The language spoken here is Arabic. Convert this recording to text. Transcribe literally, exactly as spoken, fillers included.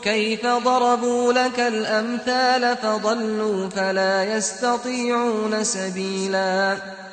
كيف ضربوا لك الأمثال فضلوا فلا يستطيعون سبيلا